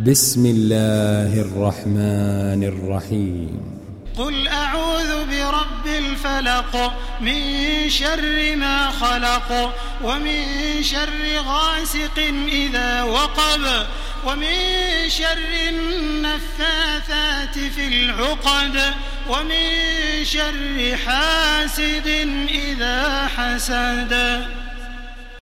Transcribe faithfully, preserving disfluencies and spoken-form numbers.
بسم الله الرحمن الرحيم. قل أعوذ برب الفلق من شر ما خلق ومن شر غاسق إذا وقب ومن شر النفاثات في العقد ومن شر حاسد إذا حسد.